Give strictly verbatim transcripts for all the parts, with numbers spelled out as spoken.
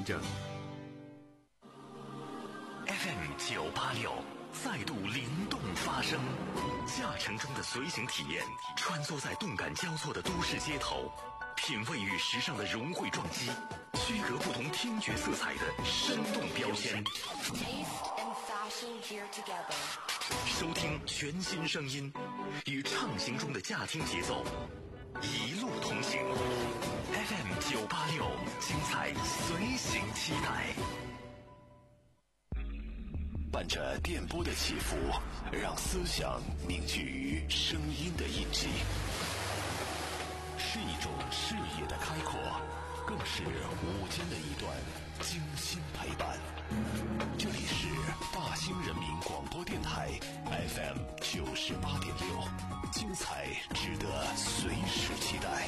行着。 F M 九八六再度灵动发声，驾乘中的随行体验，穿梭在动感交错的都市街头，品味与时尚的融汇撞击，区隔不同听觉色彩的生动标签。收听全新声音，与畅行中的驾听节奏，一路同行。F M 九八六，精彩随行期待。 伴着电波的起伏，让思想凝聚于声音的印记，是一种视野的开阔，更是午间的一段精心陪伴。这里是大兴人民广播电台 F M 九十八点六，精彩值得随时期待。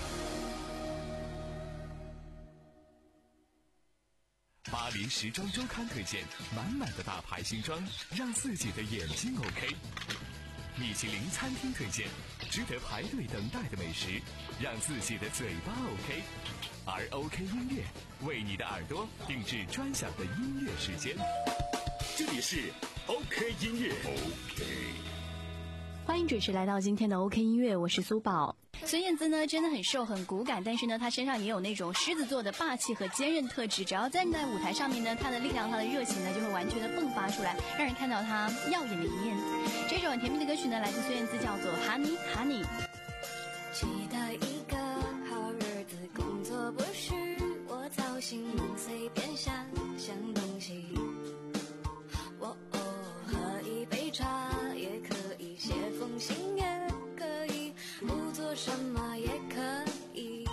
巴黎时装周刊推荐满满的大牌新装，让自己的眼睛 OK。米其林餐厅推荐值得排队等待的美食，让自己的嘴巴 OK。而 OK 音乐为你的耳朵定制专享的音乐时间。这里是 OK 音乐 OK。 欢迎准时来到今天的 OK 音乐，我是苏宝。 孙燕姿呢真的很瘦很骨感，但是呢她身上也有那种狮子座的霸气和坚韧特质，只要站在舞台上面呢，她的力量她的热情呢就会完全的迸发出来，让人看到她耀眼的一面。这首很甜蜜的歌曲呢来自孙燕姿，叫做 Honey Honey。 期待一个好日子，工作不是我操心，能随便想想东西。我哦喝一杯茶也可以，写封信也可以，不做什么也可以。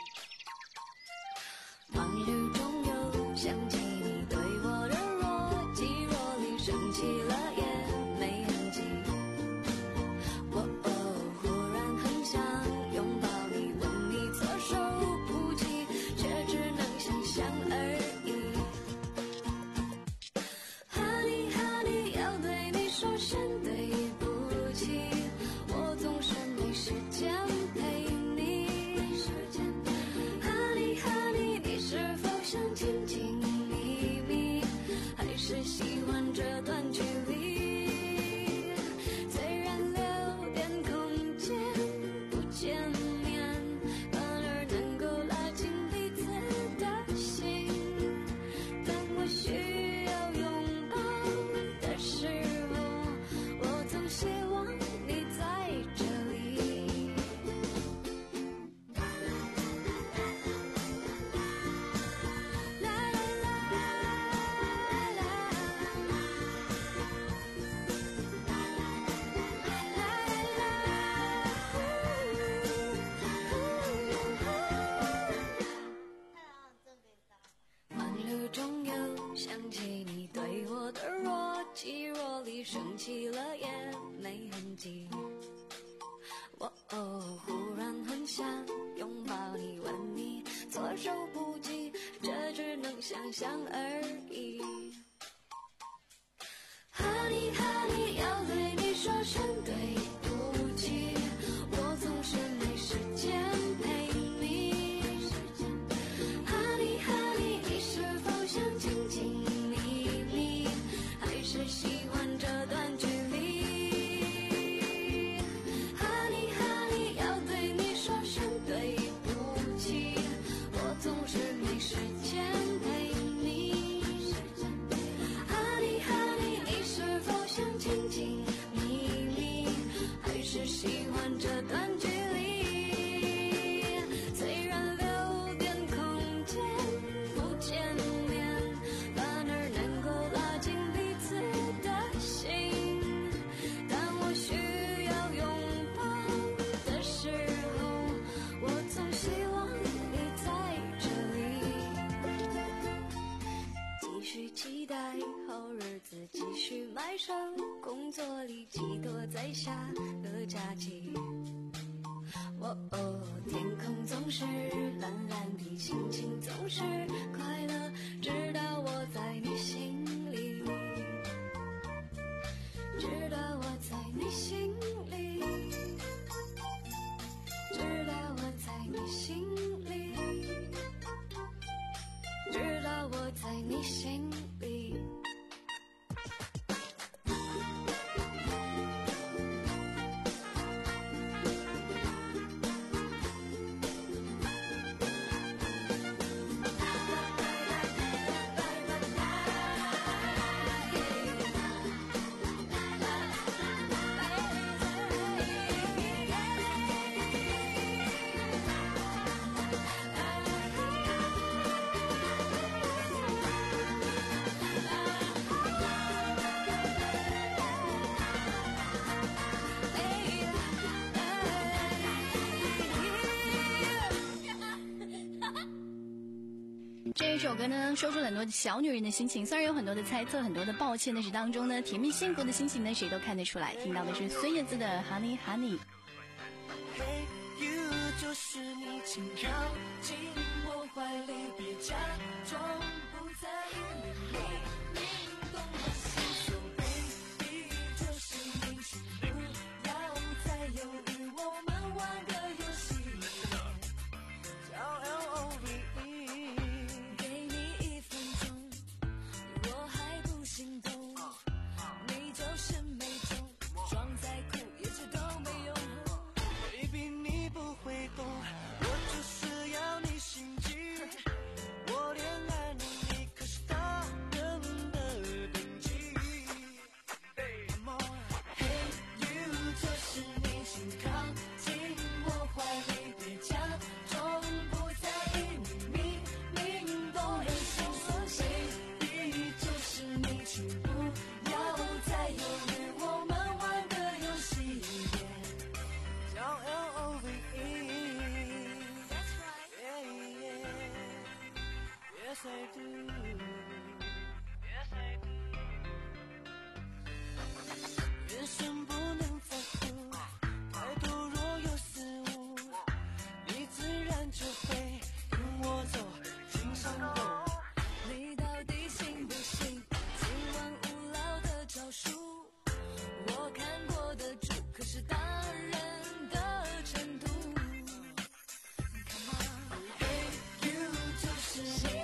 往日中又想起你对我的若即若离，生气了也没痕迹。我哦忽然很想拥抱你，问你措手不及，却只能想象而已。Honey Honey 要对你说声对不起，我总是没时间陪你。Honey Honey 你是否想亲亲密密，还是喜欢这段距离？虽然留点空间不见面，反而能够拉近彼此的心。当我需要拥抱的时候，我总希望你在这里。啦啦啦啦，晚路中又想起你对我的若即若离，生气了也没痕迹。我哦忽然很想拥抱你，问你措手不及，这只能想象而已。Honey Honey 要对你说声对不起，我总是没时间陪你。Honey Honey 你是否想亲亲密密，还是喜欢这段距离？ Honey Honey 要对你说声对不起，我总是没时间陪你。Honey Honey 你是否想亲亲密密，还是喜欢这段距离？虽然留点空间不见面，反而能够拉近彼此的心。当我需要拥抱的时候，我总希望你在这里。继续期待好日子，继续埋首工作里，寄托在下个假期。哦哦，天空总是蓝蓝的，心情总是快乐，直到我在你心里，直到我在你心里，直到我在你心里，直到我在你心里。 这一首歌呢，说出了很多小女人的心情，虽然有很多的猜测，很多的抱歉，但是当中呢，甜蜜幸福的心情呢，谁都看得出来。听到的是孙燕姿的 Honey Honey。Hey you， 就是你，请靠近我怀里，别假装不在意，明明懂我心所 baby， 就是你，请不要再犹豫，我们玩个游戏，叫 L O V E。Yes I do, yes I do。 眼神不能在乎，态度若有似无，你自然就会跟我走进山洞。 你到底信不信今晚无聊的招数？我看过的主可是大人的程度。Come on， Hey you， 就是你。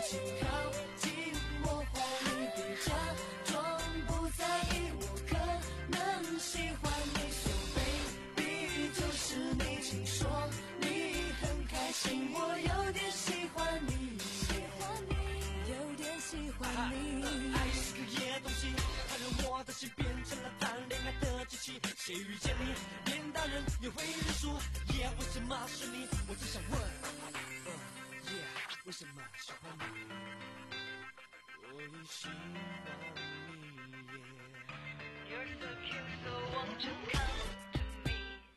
我有点喜欢你，喜欢你，有点喜欢你。爱是个野东西，它让我的心变成了谈恋爱的机器。谁遇见你，连大人也会认输。耶，为什么是你？我只想问，耶，为什么喜欢你？我也喜欢你耶。You're so cute, so won't you come to me？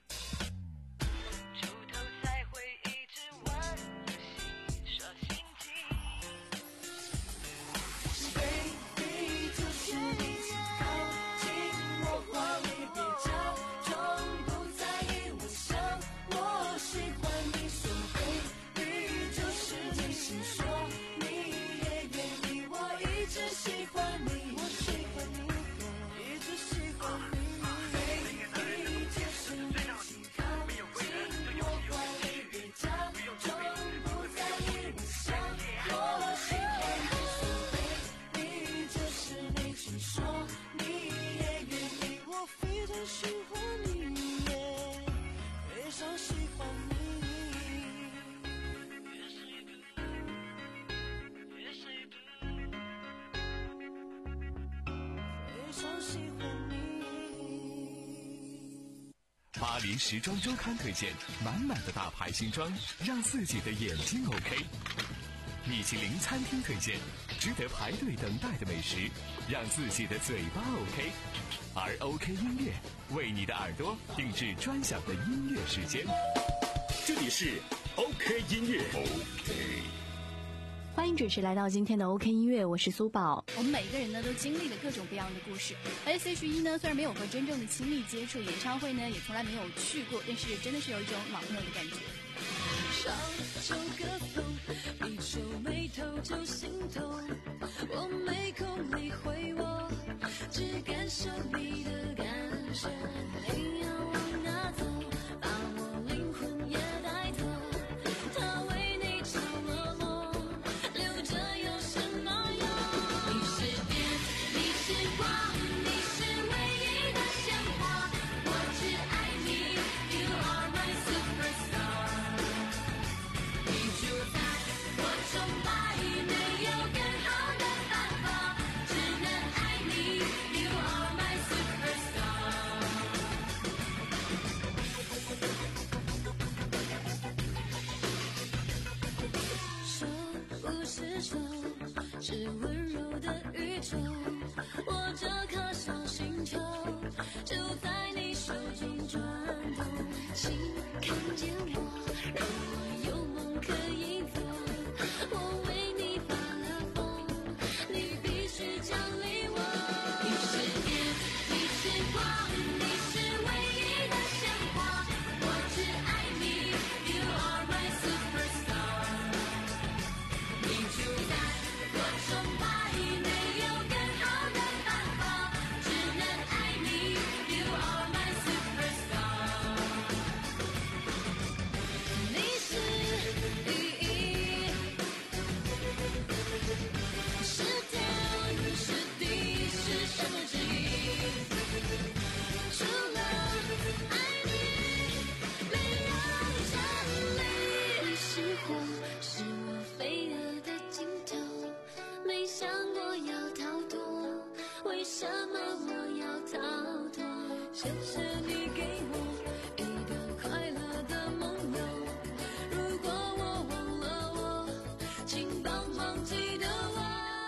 出头才会一直玩游戏耍心机。Baby， 就是你，请靠近我怀里，别假装不在意。我想我喜欢你，说 Baby， 就是你，请说你也愿意。我一直喜欢你，我喜欢你，一直喜欢你。Baby， 就是你，请靠近我怀里，别假装不在意。我想我喜欢你，说 Baby， 就是你，请说你也愿意。我非常喜欢你，非常喜欢你。Yes I do,非常喜欢你。 巴黎时装周刊推荐满满的大牌新装，让自己的眼睛 OK。米其林餐厅推荐值得排队等待的美食，让自己的嘴巴 OK。而 OK 音乐为你的耳朵定制专享的音乐时间。 这里是 OK 音乐。OK。 欢迎准时来到今天的 OK 音乐，我是苏宝。 我们每个人呢都经历了各种各样的故事。S H E 呢虽然没有和真正的亲密接触，演唱会呢也从来没有去过，但是真的是有一种老朋友的感觉。 上首歌风，一皱眉头就心痛，我没空理会我，只感受你的感受。你要往哪走，把我灵魂也带走，他为你着了魔，留着有什么用？ 是温柔的宇宙。我这颗小星球就在你手中转动，请看见我，让我有梦可以做。我为你发了疯，你必须奖励我。你是电，你是光，你是唯一的鲜花，我只爱你 You are my superstar。 你就在我崇拜，没有更好的办法，只能爱你 You are my superstar。 你是意义，是天是地是什么之一？除了爱你，没有真理。你是火，是我飞蛾的尽头，没想过要逃脱，为什么我要逃脱？谢谢你给我一个快乐的梦游，如果我忘了我，请帮忙记得我。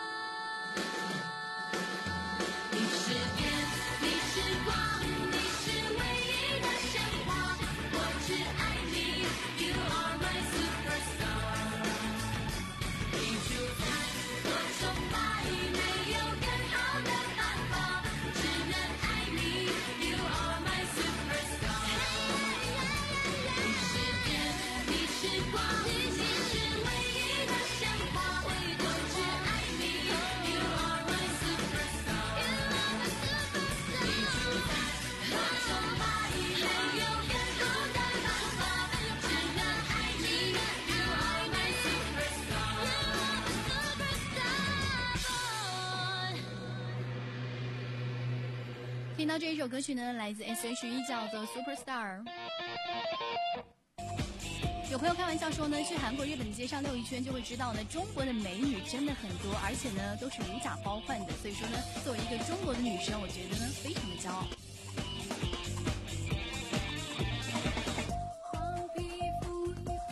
你是电，你是光，你是唯一的鲜花，我只爱你 You are my superstar。 你就在我崇拜，没有更好的办法，只能爱你 You are my superstar。 你是电，你是光，你是唯一的鲜花，我只爱你 You are my superstar。 你就在我崇拜，没有更好的办法，只能爱你 You are my superstar。 听到这一首歌曲呢，来自 S H E 叫做 Superstar。有朋友开玩笑说呢，去韩国、日本的街上溜一圈就会知道呢，中国的美女真的很多，而且呢都是无假包换的。所以说呢，作为一个中国的女生，我觉得呢非常的骄傲。 黄皮肤，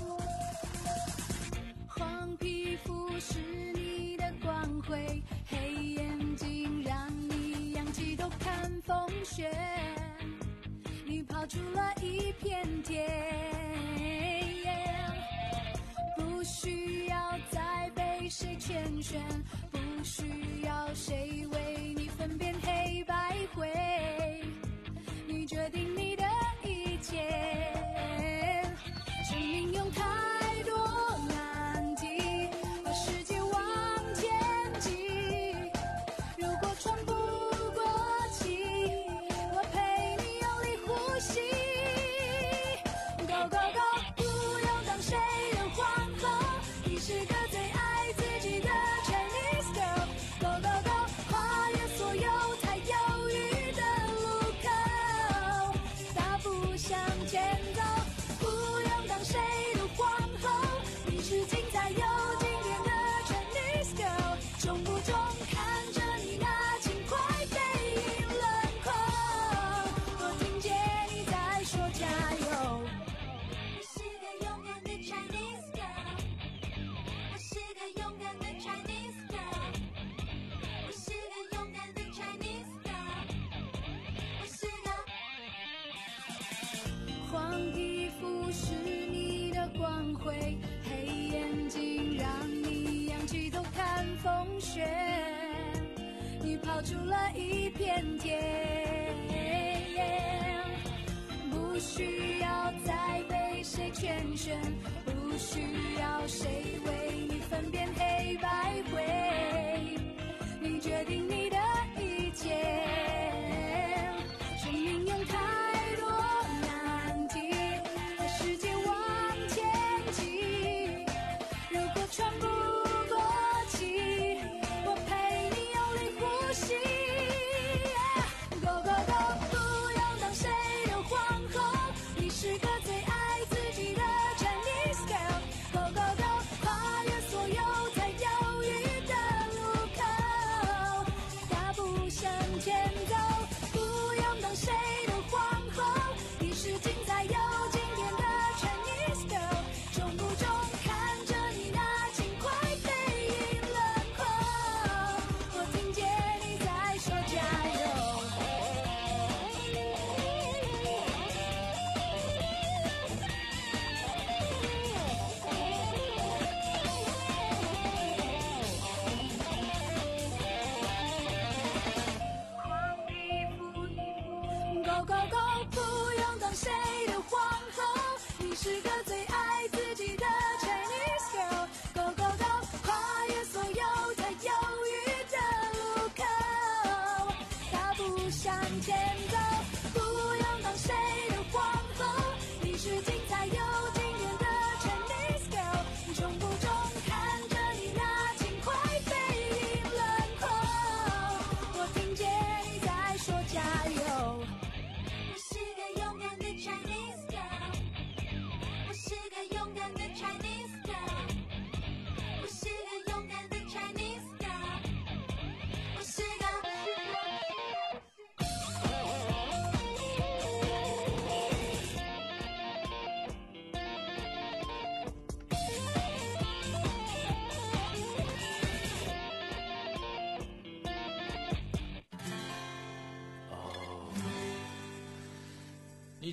黄皮肤是你的光辉，黑眼睛让你扬起头看风雪，你跑出了一片天，不需要再被谁圈选，不需要谁为你分辨黑白灰，你决定你的一切。生命用太多难题把世界往前挤，如果喘不过气，我陪你用力呼吸。 Go go go， 不用当谁的皇后，你是个最爱自己的 Chinese girl。 Go go go， 跨越所有太犹豫的路口，大步向前走，不用当谁的皇后，你是精彩又经典的 Chinese girl。 重不重看着你那轻快背影轮廓，我听见你在说加油。我是个勇敢的 Chinese girl， 我是个勇敢的 Chinese girl， 我是个勇敢的 Chinese girl， 我是个。黄皮肤是你的光辉，黑眼睛让你仰起头看风雪，你跑出了一片天，不需要再被谁圈选，不需要谁为你分辨黑白灰，你决定你的一切。生命用太多难题把世界往前挤，如果喘不过气，我陪你用力呼吸。Go go go， 不用当谁的皇后，你是个最爱自己的 Chinese girl。Go go go， 跨越所有太犹豫的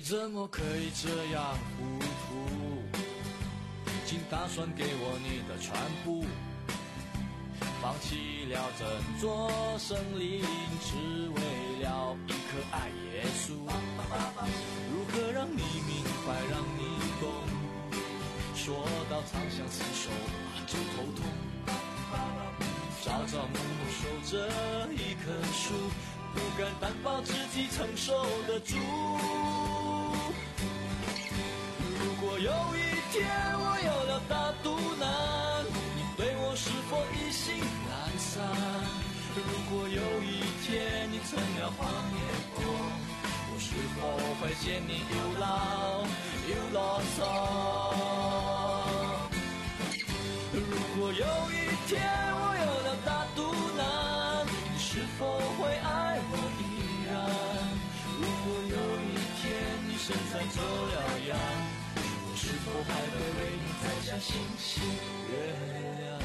怎么可以这样糊涂？请打算给我你的全部，放弃了整座森林，只为了一颗爱耶稣。如何让你明白，让你懂？说到长相厮守就头痛。朝朝暮暮守着一棵树，不敢担保自己承受得住。如果有一天我有了大肚腩，你对我是否一心懒散？如果有一天你成了黄脸婆，我是否会嫌你又老又啰嗦？如果有一天我有了大肚腩，你是否会爱我依然？如果有一天你身材走了样，我是否还会为你摘下星星月亮？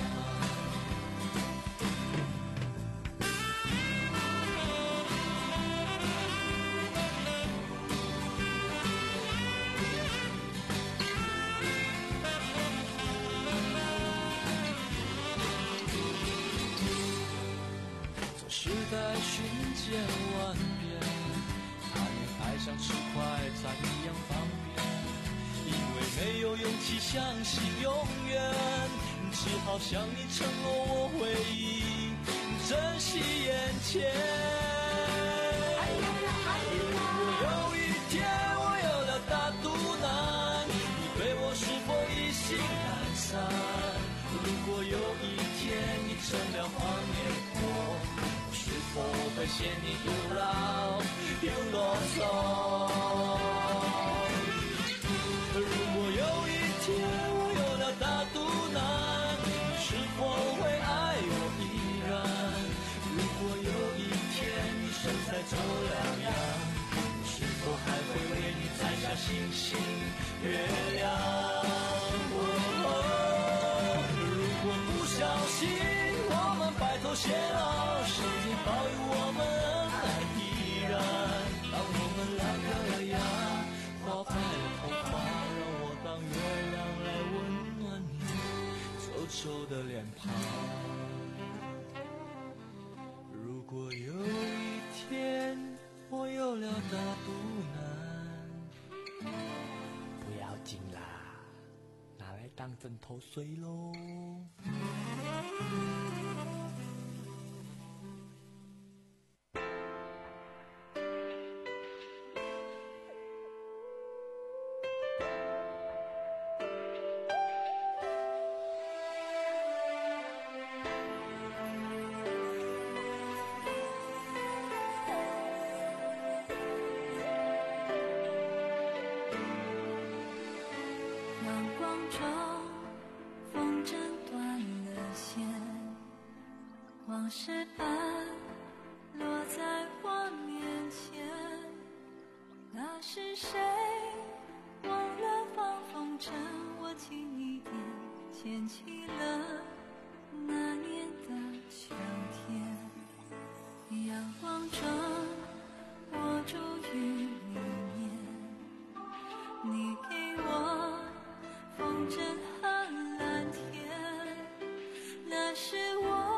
时代瞬间万变，谈恋爱像吃快餐一样方便，因为没有勇气相信永远，只好向你承诺我会忆珍惜眼前。如果有一天我有了大肚腩，你对我是否一心懒散？如果有一天你成了黄脸婆，是否会嫌你又老又啰嗦？如果有一天我有了大肚腩，你是否会爱我依然？如果有一天你身材走了样，你是否还会为你摘下星星月亮？哦，如果不小心我们白头偕老，上天保佑我们恩爱依然。当我们两颗牙花白了头发，让我当月亮来温暖你皱皱的脸庞。如果有一天我有了大肚腩，不要紧啦，拿来当枕头睡咯。 往事般落在我面前，那是谁忘了放风筝？我轻一点牵起了那年的秋天，阳光中我住于里面，你给我风筝和蓝天，那是我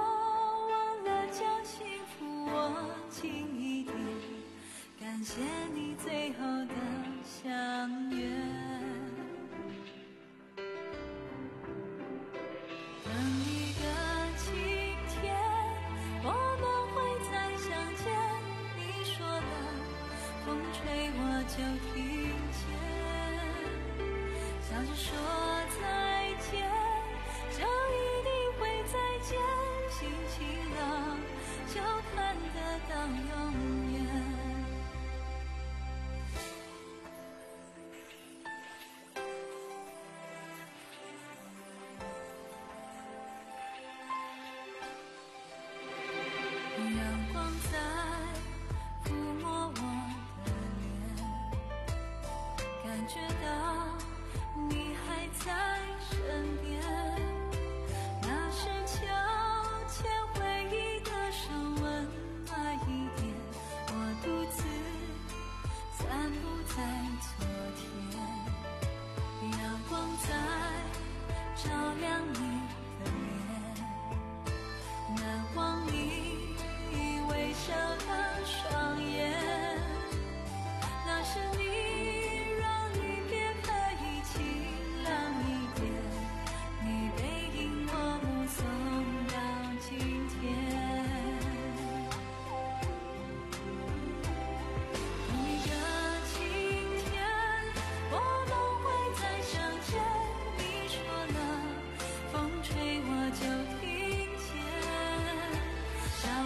轻一点，感谢你最后的相约。等一个晴天，我们会再相见。你说的风吹我就听见，笑着说再见，就一定会再见。心情了就看得到永远。阳光在抚摸我的脸，感觉到你还在身边，那是秋千回忆的手温暖一点，我独自散步在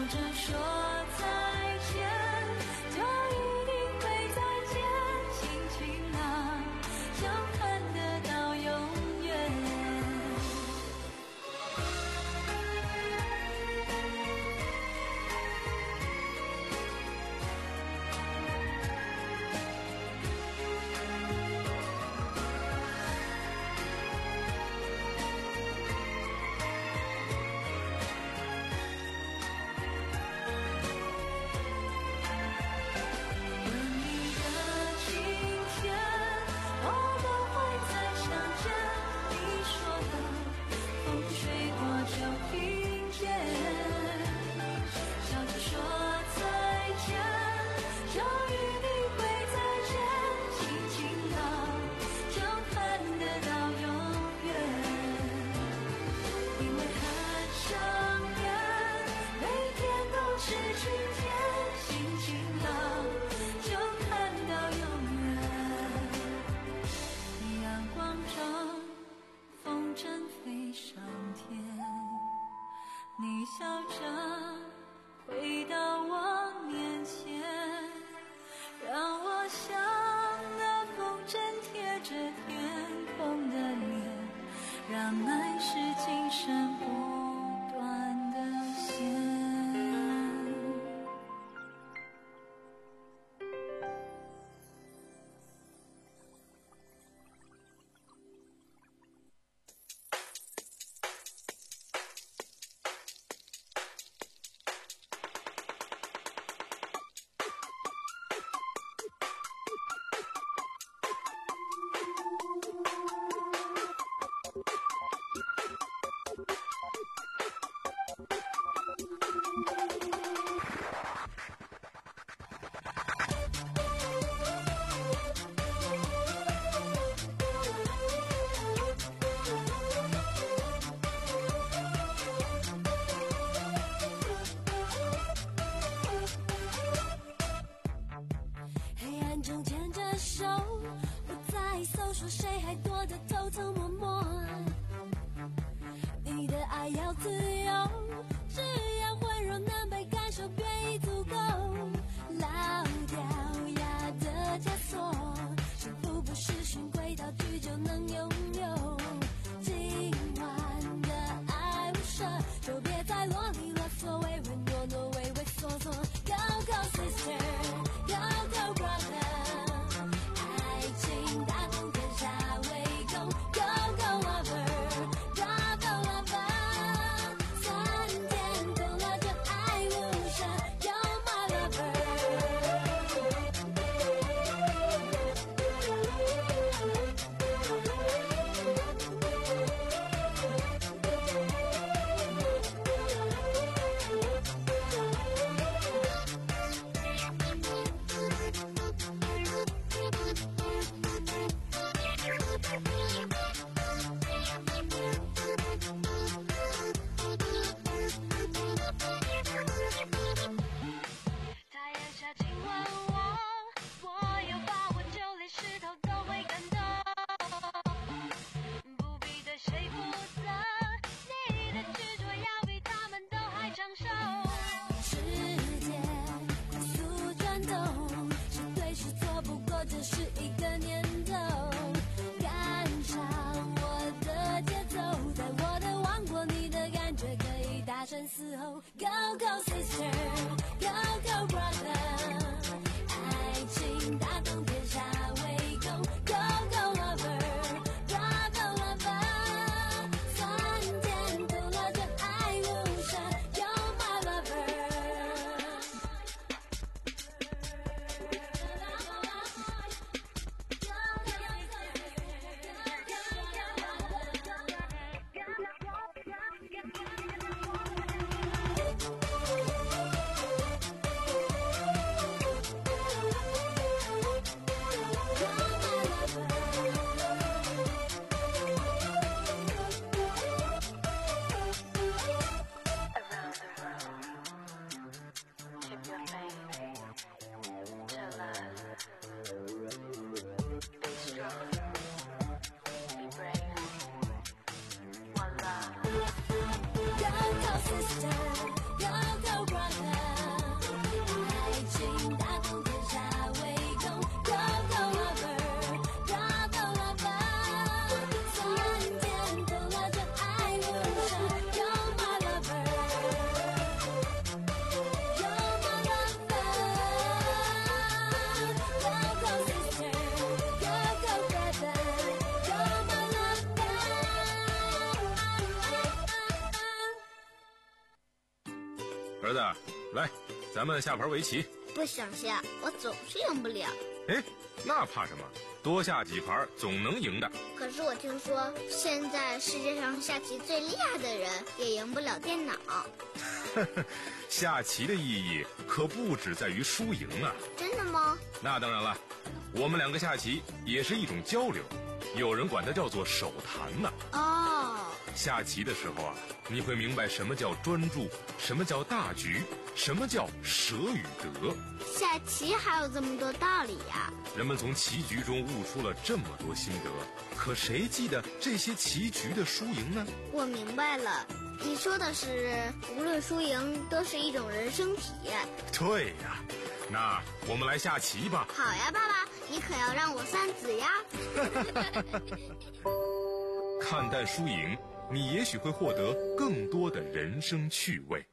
着说再见，就一定会再见，轻轻啊，就看得到永远。你笑着回到我面前，让我像那风筝贴着天空的脸，让爱是今生不断的线。中牵着手，不再搜索谁还躲得偷偷摸摸。你的爱要自由，只要温柔能被感受便已足够。老掉牙的枷锁，幸福不是循规蹈矩就能拥有。今晚的爱无赦，就别再啰里啰嗦，唯唯诺诺，畏畏缩缩。Go go sister, go go brother。这是一个念头，赶上我的节奏，在我的王国，你的感觉可以大声嘶吼。Go go sister, go go brother， 爱情打动天下为公。Go go lover, bravo lover， 酸甜苦辣这爱无声。You're my lover。 儿子，来，咱们下盘围棋。 不想下，我总是赢不了。 哎，那怕什么？多下几盘总能赢的。 可是我听说，现在世界上下棋最厉害的人也赢不了电脑。 下棋的意义可不只在于输赢啊！ 真的吗？ 那当然了，我们两个下棋也是一种交流，有人管它叫做手谈呢。 哦， 下棋的时候啊，你会明白什么叫专注，什么叫大局，什么叫舍与得。 下棋还有这么多道理呀！ 人们从棋局中悟出了这么多心得，可谁记得这些棋局的输赢呢？ 我明白了，你说的是无论输赢都是一种人生体验。 对呀，那我们来下棋吧。 好呀，爸爸，你可要让我三子呀。 看淡输赢，你也许会获得更多的人生趣味。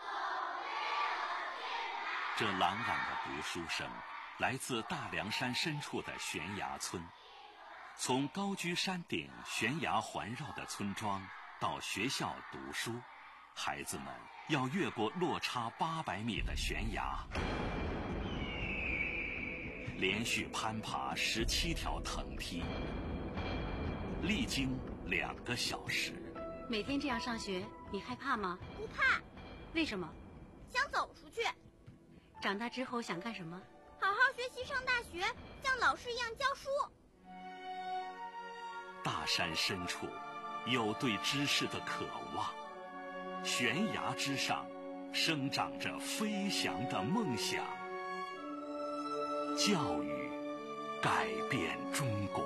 这朗朗的读书声来自大凉山深处的悬崖村。从高居山顶悬崖环绕的村庄到学校读书，孩子们要越过落差八百米的悬崖，连续攀爬十七条藤梯，历经两个小时。 每天这样上学，你害怕吗？ 不怕。 为什么？ 想走出去。 长大之后想干什么？ 好好学习，上大学，像老师一样教书。 大山深处有对知识的渴望，悬崖之上生长着飞翔的梦想。教育改变中国。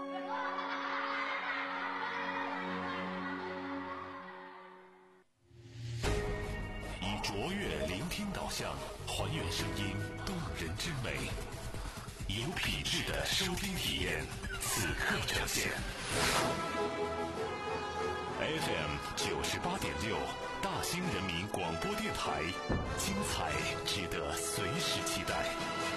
以卓越聆听导向，还原声音动人之美，有品质的收听体验，此刻呈现。F M 九十八点六，大兴人民广播电台，精彩值得随时期待。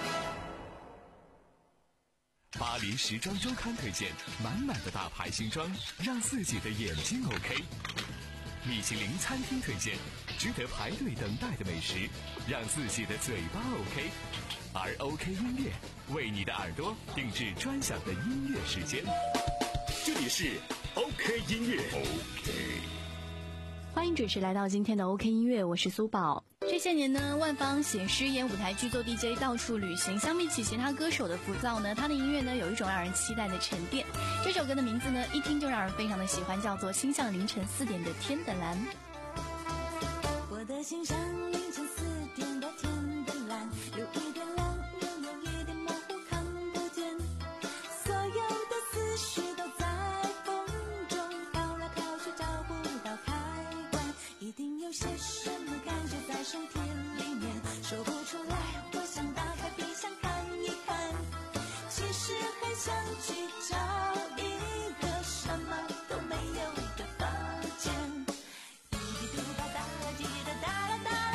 巴黎时装周刊推荐满满的大牌新装，让自己的眼睛 OK。米其林餐厅推荐值得排队等待的美食，让自己的嘴巴 OK。而 OK 音乐为你的耳朵定制专享的音乐时间。 这里是 OK 音乐。OK。 欢迎准时来到今天的 OK 音乐，我是苏宝。 这些年呢，万芳写诗、演舞台剧、做 D J， 到处旅行。相比起其他歌手的浮躁呢，他的音乐呢有一种让人期待的沉淀。这首歌的名字呢，一听就让人非常的喜欢，叫做《心像凌晨四点的天的蓝》。 我的心像凌晨四点的天的蓝，有一点亮，又有一点模糊，看不见。所有的思绪都在风中飘来飘去，找不到开关。一定有些什么感觉在身体里面，说不出来。我想打开冰箱看一看，其实很想去找一个什么都没有的房间。滴滴嘟吧哒啦，滴滴哒哒啦哒。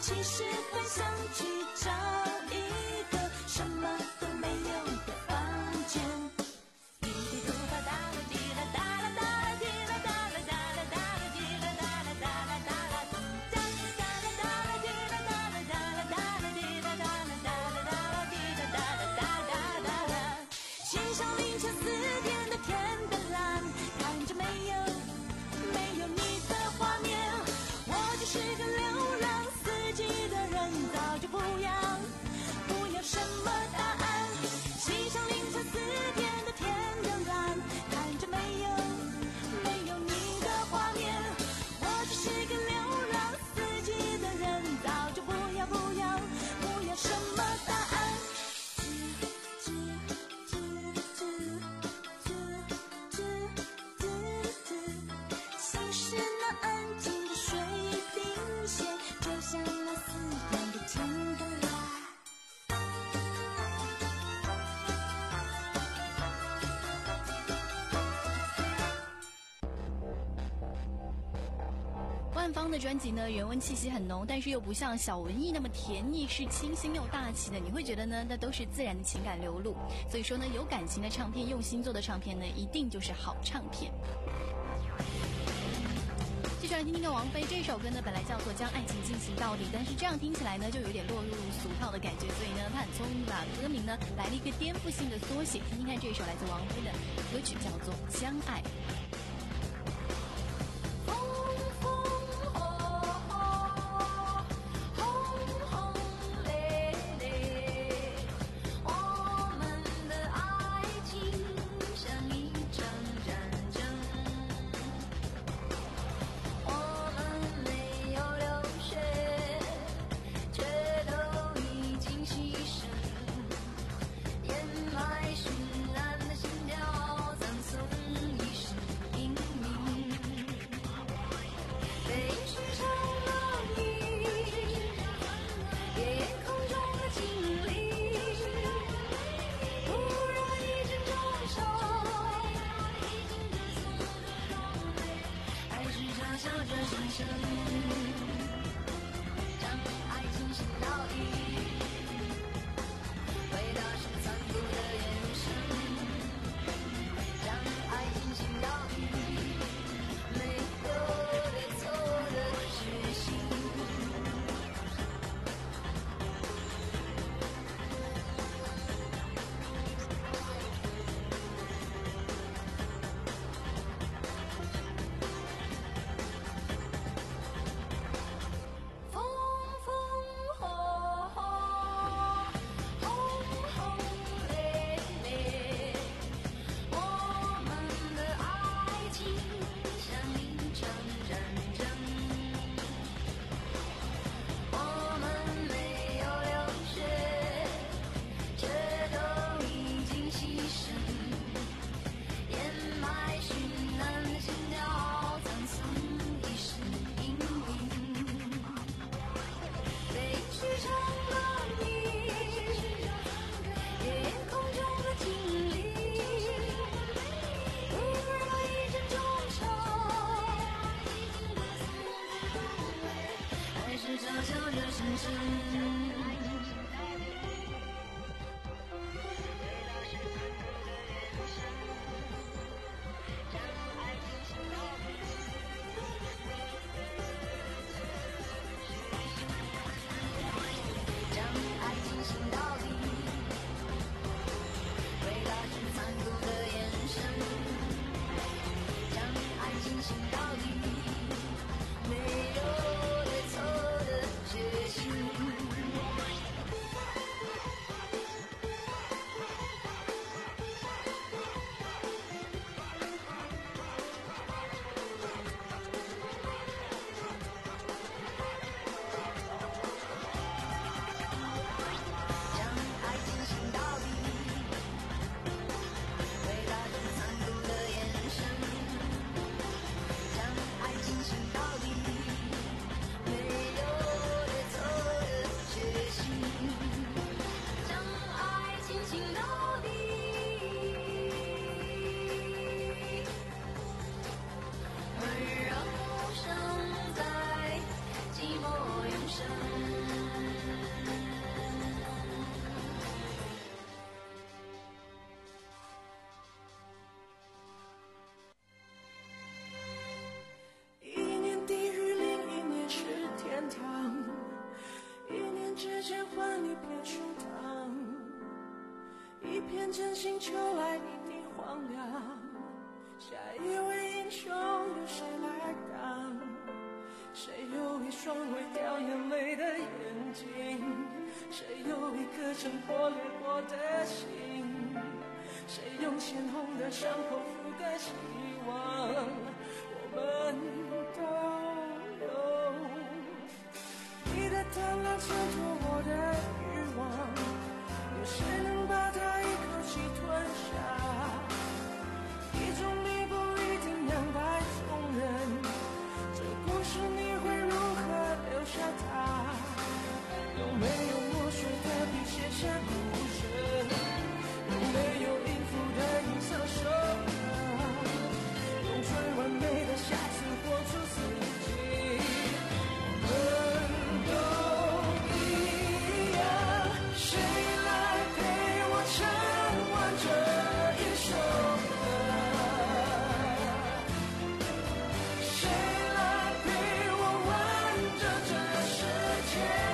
其实很想去找一个什么都没有的房间。滴滴嘟吧哒啦滴啦哒啦哒啦滴啦哒啦哒啦哒啦滴啦哒啦哒啦哒啦哒哒啦哒啦滴啦哒啦哒啦哒啦滴啦哒啦哒啦哒啦滴啦哒啦哒哒哒啦。欣赏凌晨四点的天的蓝，看着没有没有你的画面，我就是个流浪四季的人，早就不要不要什么答案。欣赏凌晨四点的天的蓝，看着没有没有你的画面，我就是个流浪四季的人，早就不要不要不要什么答案。像是那安静的水平线，就像那四点的天的蓝。 万芳的专辑呢，人文气息很浓，但是又不像小文艺那么甜腻，是清新又大气的。你会觉得呢，那都是自然的情感流露。所以说呢，有感情的唱片，用心做的唱片呢，一定就是好唱片。继续来听听看王菲这首歌呢，本来叫做将爱情进行到底，但是这样听起来呢，就有点落入俗套的感觉，所以呢，她很聪明，把歌名呢来了一个颠覆性的缩写。听听看这首来自王菲的歌曲，叫做《将爱》。 温柔生在寂寞永生。 一片真心就来令你荒凉，下一位英雄由谁来当？谁有一双会掉眼泪的眼睛？谁有一颗曾破裂过的心？谁用鲜红的伤口覆盖希望？我们都有。你的贪婪衬托我的欲望，有谁能把它一口气吞下？一种你不一定两百种人，这故事你会如何留下它？有没有墨水的笔写下故事？有没有音符的吟唱首歌？用最完美的下次活出自己。我们都一样，谁来陪我唱完这一首歌？谁来陪我完整这世界？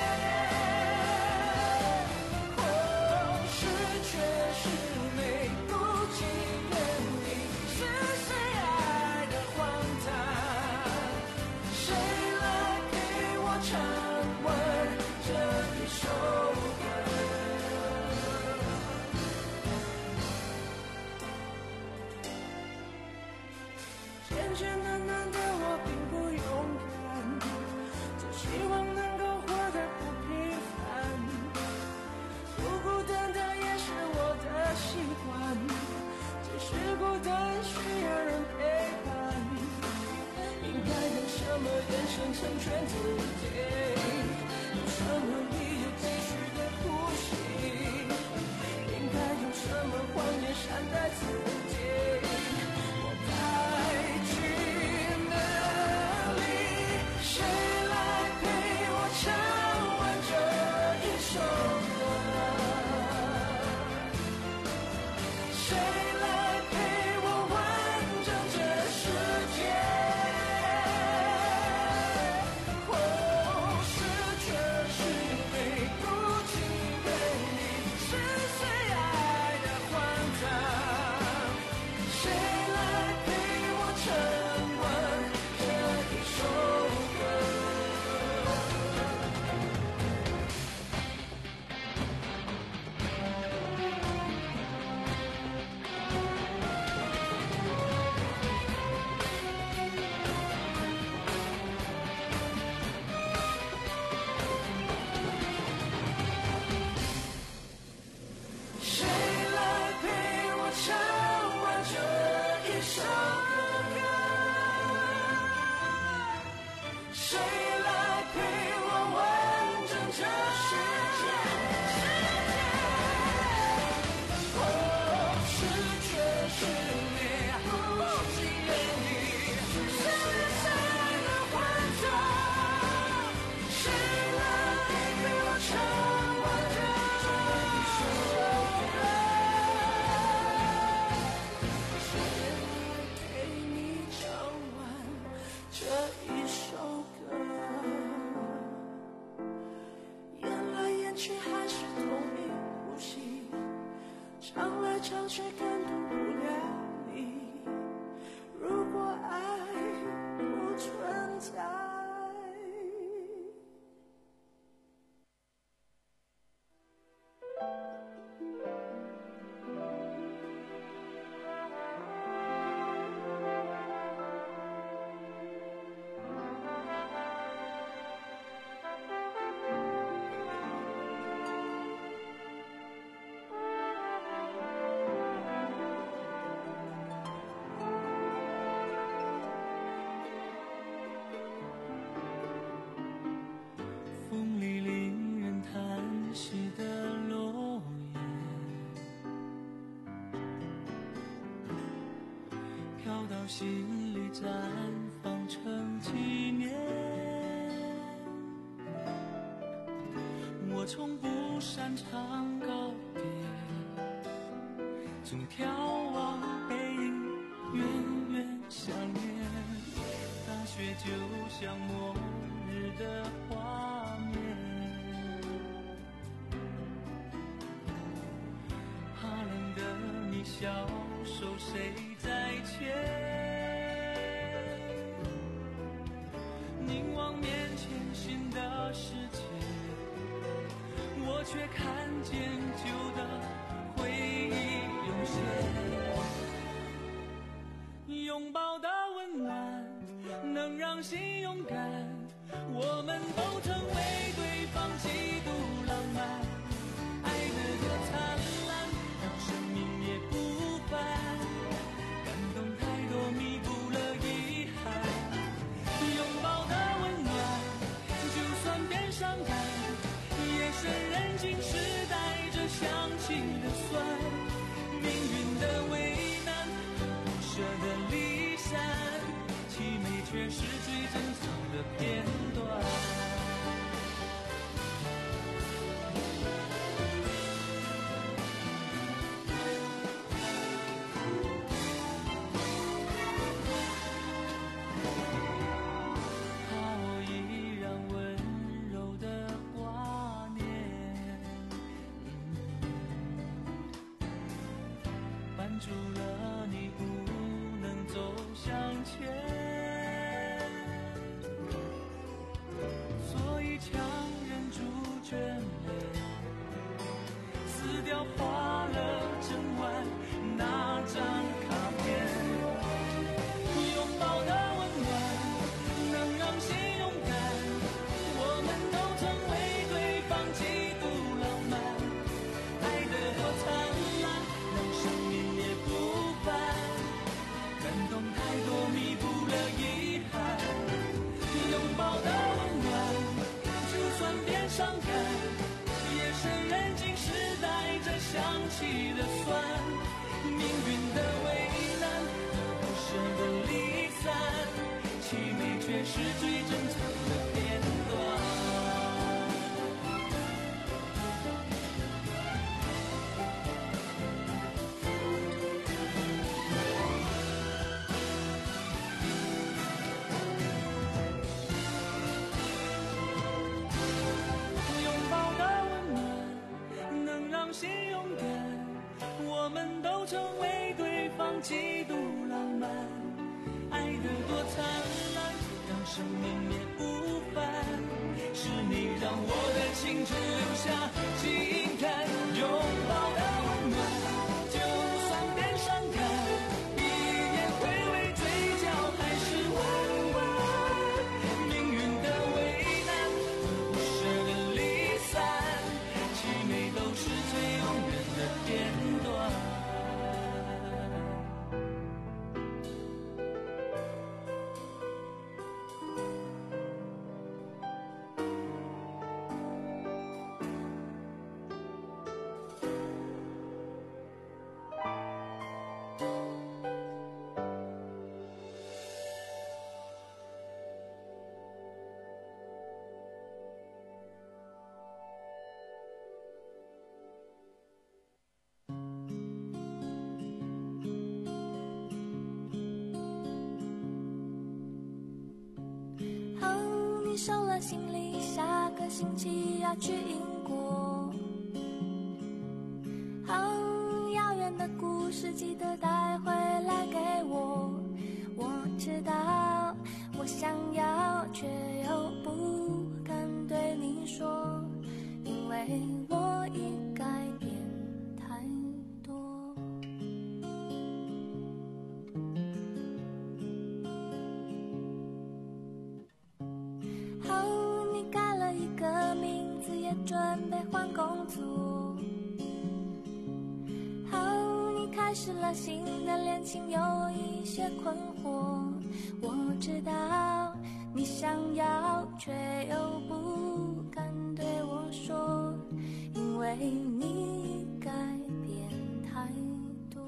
简简单单的我并不勇敢，只希望能够活得不平凡。孤孤单单也是我的习惯，只是孤单需要人陪伴。应该用什么眼神成全自己？用什么理由继续的呼吸？应该用什么谎言善待自己？我该去哪里？谁来陪我唱完这一首歌？谁来陪我完整这世界？哦，失去是没不及原理，是谁爱的荒唐？谁来陪我唱完这一首歌？谁来陪我唱完这一首歌？谁来陪我完整这世界？哦，失去是你不及原理，是谁爱的荒唐？谁来陪我唱完这一首歌？谁来陪你唱完这一首歌？演来演去还是同一部戏，唱来唱去感动不了你。如果爱不存在， 风里令人叹息的落叶，飘到心里绽放成纪念。我从不擅长告别，总眺望背影，远远想念。大雪就像末日的画面， 小手谁在牵？凝望面前新的世界，我却看见旧的回忆涌现。拥抱的温暖能让心勇敢，我们都曾为对方几度浪漫，爱得多灿烂，让生命也不凡，感动太多弥补了遗憾。拥抱的温暖就算变伤感，夜深人静时带着想起的酸，命运的为难不舍的离散，凄美却是最珍藏的片段。住了你不能走向前，所以强忍住眷恋，撕掉花了整晚那张卡片。拥抱的温暖能让心勇敢，我们都曾为对方几度浪漫，爱得多灿烂，让生命感动太多弥补了遗憾。拥抱的温暖就算变伤感，夜深人静时带着想起的酸，命运的为难不舍的离散，凄美却是最珍藏的片段。心勇敢，我们都曾为对方几度浪漫，爱得多灿烂，让生命也不凡，是你让我的青春留下情感。拥抱的温暖就算变伤感，一眼回味嘴角还是弯弯，命运的为难不舍的离散，凄美都是最永远的片段。 收了行李，下个星期要去英国。很遥远的故事，记得带回来给我。我知道，我想要，却又不敢对你说，因为我已改变太多。准备换工作，好，你开始了新的恋情，有一些困惑。我知道你想要，却又不敢对我说，因为你改变太多。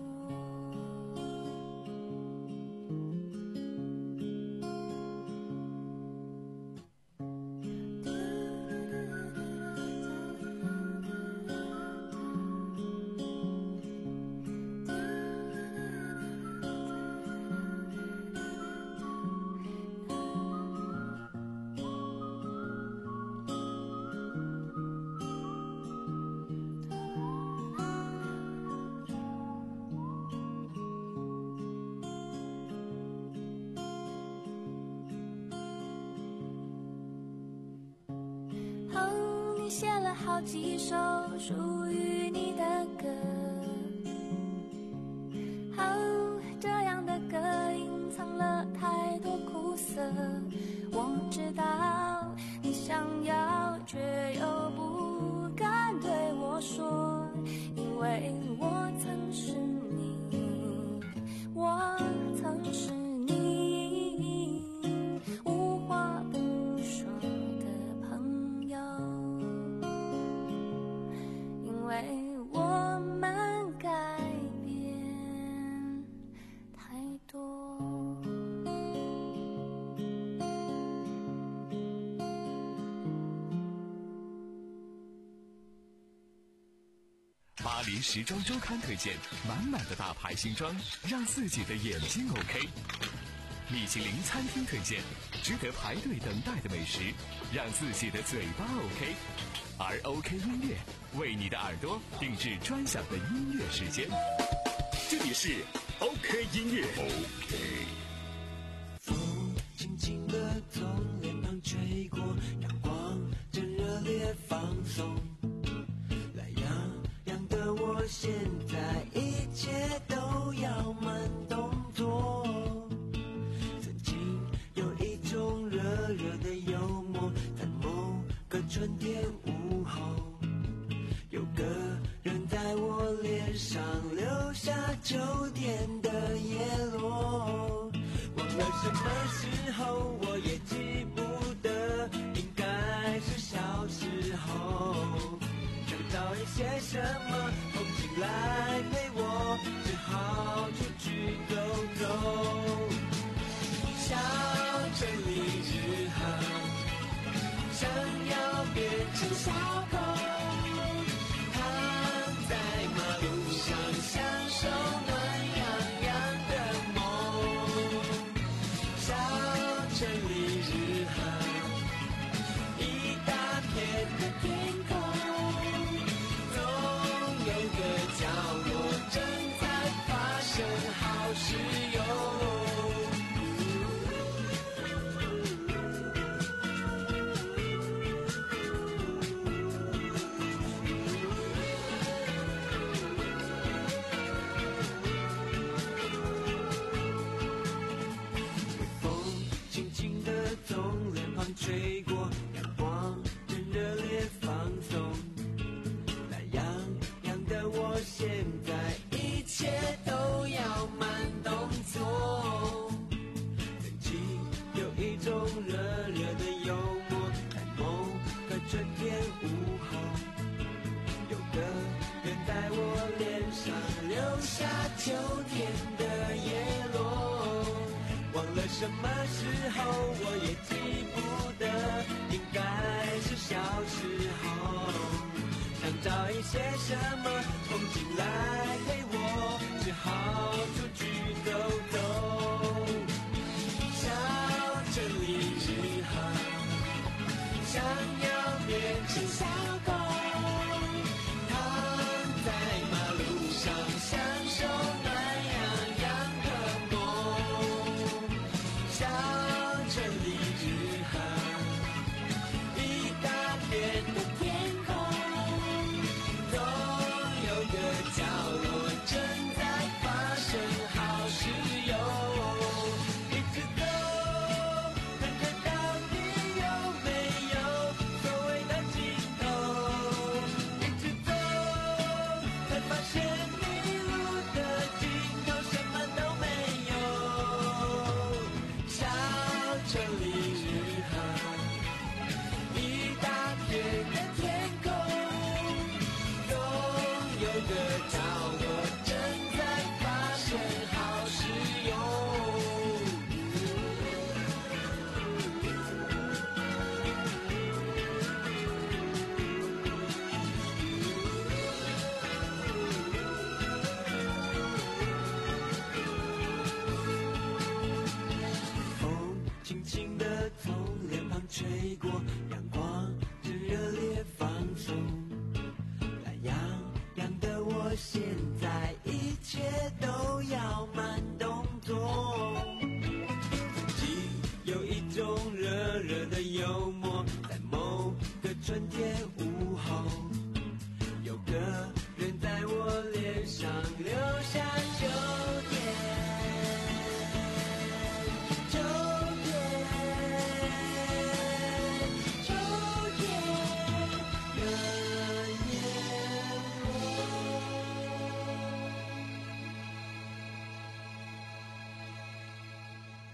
好几首属于你的歌。哦，这样的歌隐藏了太多苦涩，我知道你想要，却又不敢对我说，因为我曾是你，我曾是你无话不说的朋友，因为我们改变太多。 巴黎时装周刊推荐满满的大牌新装，让自己的眼睛 OK。米其林餐厅推荐值得排队等待的美食，让自己的嘴巴 OK。而 OK 音乐为你的耳朵定制专享的音乐时间。这里是 OK 音乐。OK。 风轻轻地从脸庞吹过，阳光正热烈放松。懒洋洋的我，现在一切都要慢动作。曾经有一种热热的幽默，在某个春天午后，有个人在我脸上留下秋天的叶落。忘了什么时候，我也记不得，应该是小时候。想找一些什么风景来陪我，只好出去走走。小城里日航，想要变成小狗，躺在马路上享受暖洋洋的梦。小城里日航，一大片的天空，总有个角落正在发生好事哟。吹过，阳光正热烈放松，懒洋洋的我，现在一切都要慢动作。曾经有一种热热的幽默，在某个春天午后，有个人在我脸上留下秋天的叶落。忘了什么时候，我也记不得，应该是小时候。想找一些什么风景来陪我，只好出去走走。小城里日航，想要变成小狗，躺在马路上享受暖洋洋的梦。小城里日航，一大片的天空，总有个角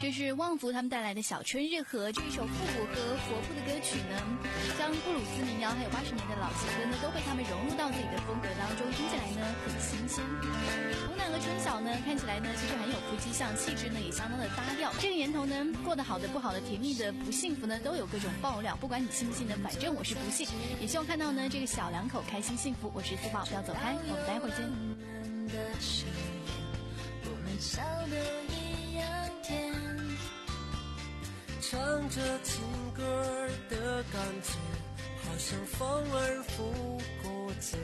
这是旺福他们带来的小春日和这一首复古和活泼的歌曲呢，将布鲁斯民谣还有八十年的老情歌呢，都被他们融入到自己的风格当中，听起来呢很新鲜。童楠和春晓呢，看起来呢其实很有夫妻相，气质呢也相当的搭调。这个年头呢，过得好的、不好的、甜蜜的、不幸福呢，都有各种爆料。不管你信不信呢，反正我是不信。也希望看到呢这个小两口开心幸福。我是思宝，不要走开，我们待会儿见。 笑得一样甜，唱着情歌的感觉，好像风儿拂过肩。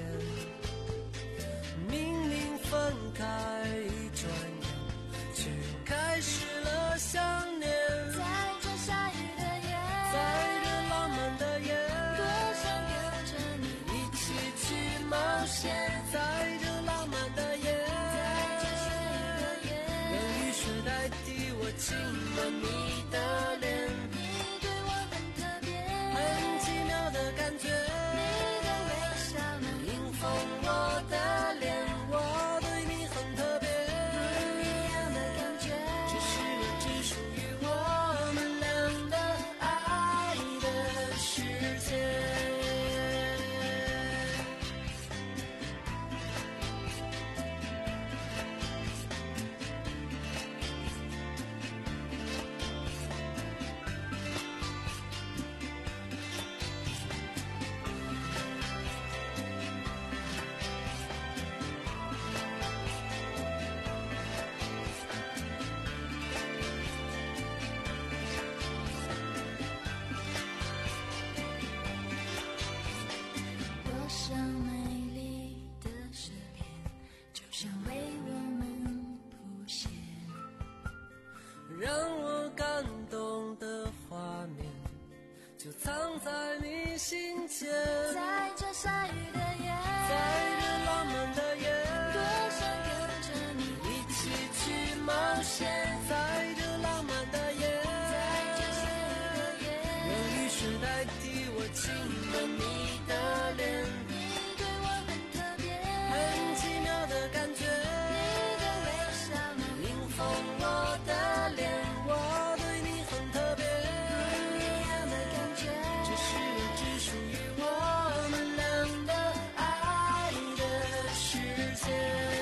明明分开一转眼，却又开始了想念。在这下雨的夜，在这浪漫的夜，多想跟着你一起去冒险。在这浪漫的夜，代替我亲吻你的脸，你对我很特别，很奇妙的感觉，你的微笑能迎风我的脸，我对你很特别，不一样的感觉，只是只属于我们俩的爱的世界。让我感动的画面，就藏在你心间。在这下雨的夜，在这浪漫的夜，多想跟着你一起去冒险。在这浪漫的夜，在这下雨的夜，让雨水代替我亲吻你的脸，你对我很特别，很奇妙的感觉，你的微笑能迎风我的脸，我对你很特别，不一样的感觉，这是只属于我们俩的爱的世界。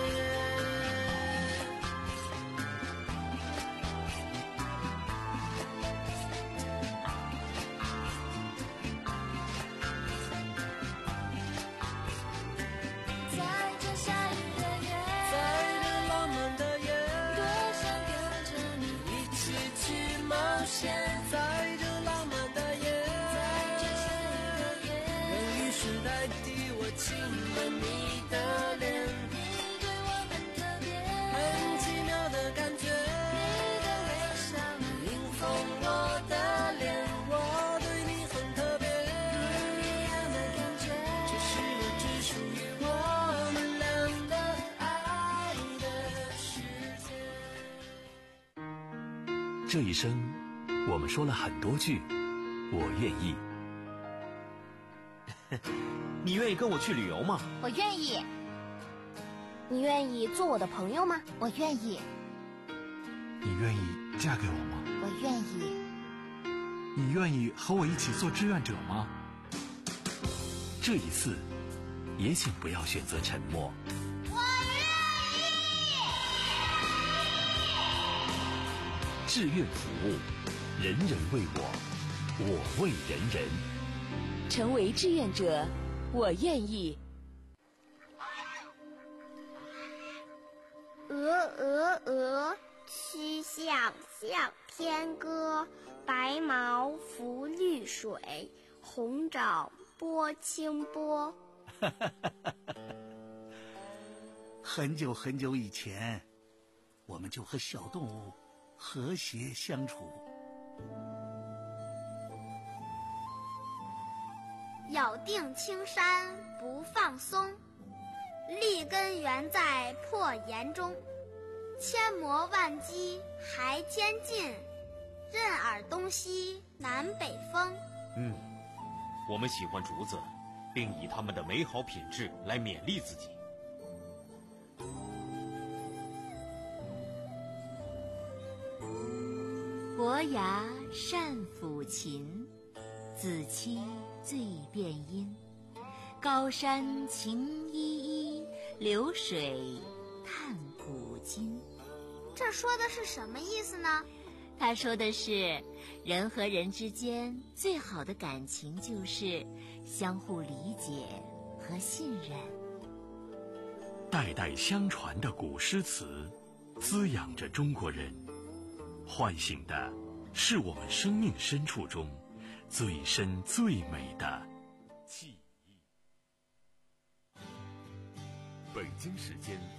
在这下雨的夜，在这浪漫的夜，多想跟着你一起去冒险。在这浪漫的夜，在这下雨的夜，让雨水代替我亲吻你的脸，你对我很特别，很奇妙的感觉，你的微笑能迎风我的脸，我对你很特别，不一样的感觉，这是只属于我们俩的爱的世界。 这一生，我们说了很多句“我愿意”。 你愿意跟我去旅游吗？ 我愿意。你愿意做我的朋友吗？我愿意。 你愿意嫁给我吗？ 我愿意。 你愿意和我一起做志愿者吗？ 这一次，也请不要选择沉默。 我愿意。 志愿服务，人人为我，我为人人。 成为志愿者，我愿意。 鹅鹅鹅，曲项向天歌。白毛浮绿水，红爪拨清波。 很久很久以前，我们就和小动物和谐相处。 咬定青山不放松，立根原在破岩中。千磨万击还坚劲，任尔东西南北风。 嗯，我们喜欢竹子，并以它们的美好品质来勉励自己。 伯牙善抚琴，子期最辩音。高山晴依依，流水探古今。 这说的是什么意思呢？ 他说的是，人和人之间最好的感情就是相互理解和信任。 代代相传的古诗词，滋养着中国人，唤醒的是我们生命深处中最深最美的记忆。 北京时间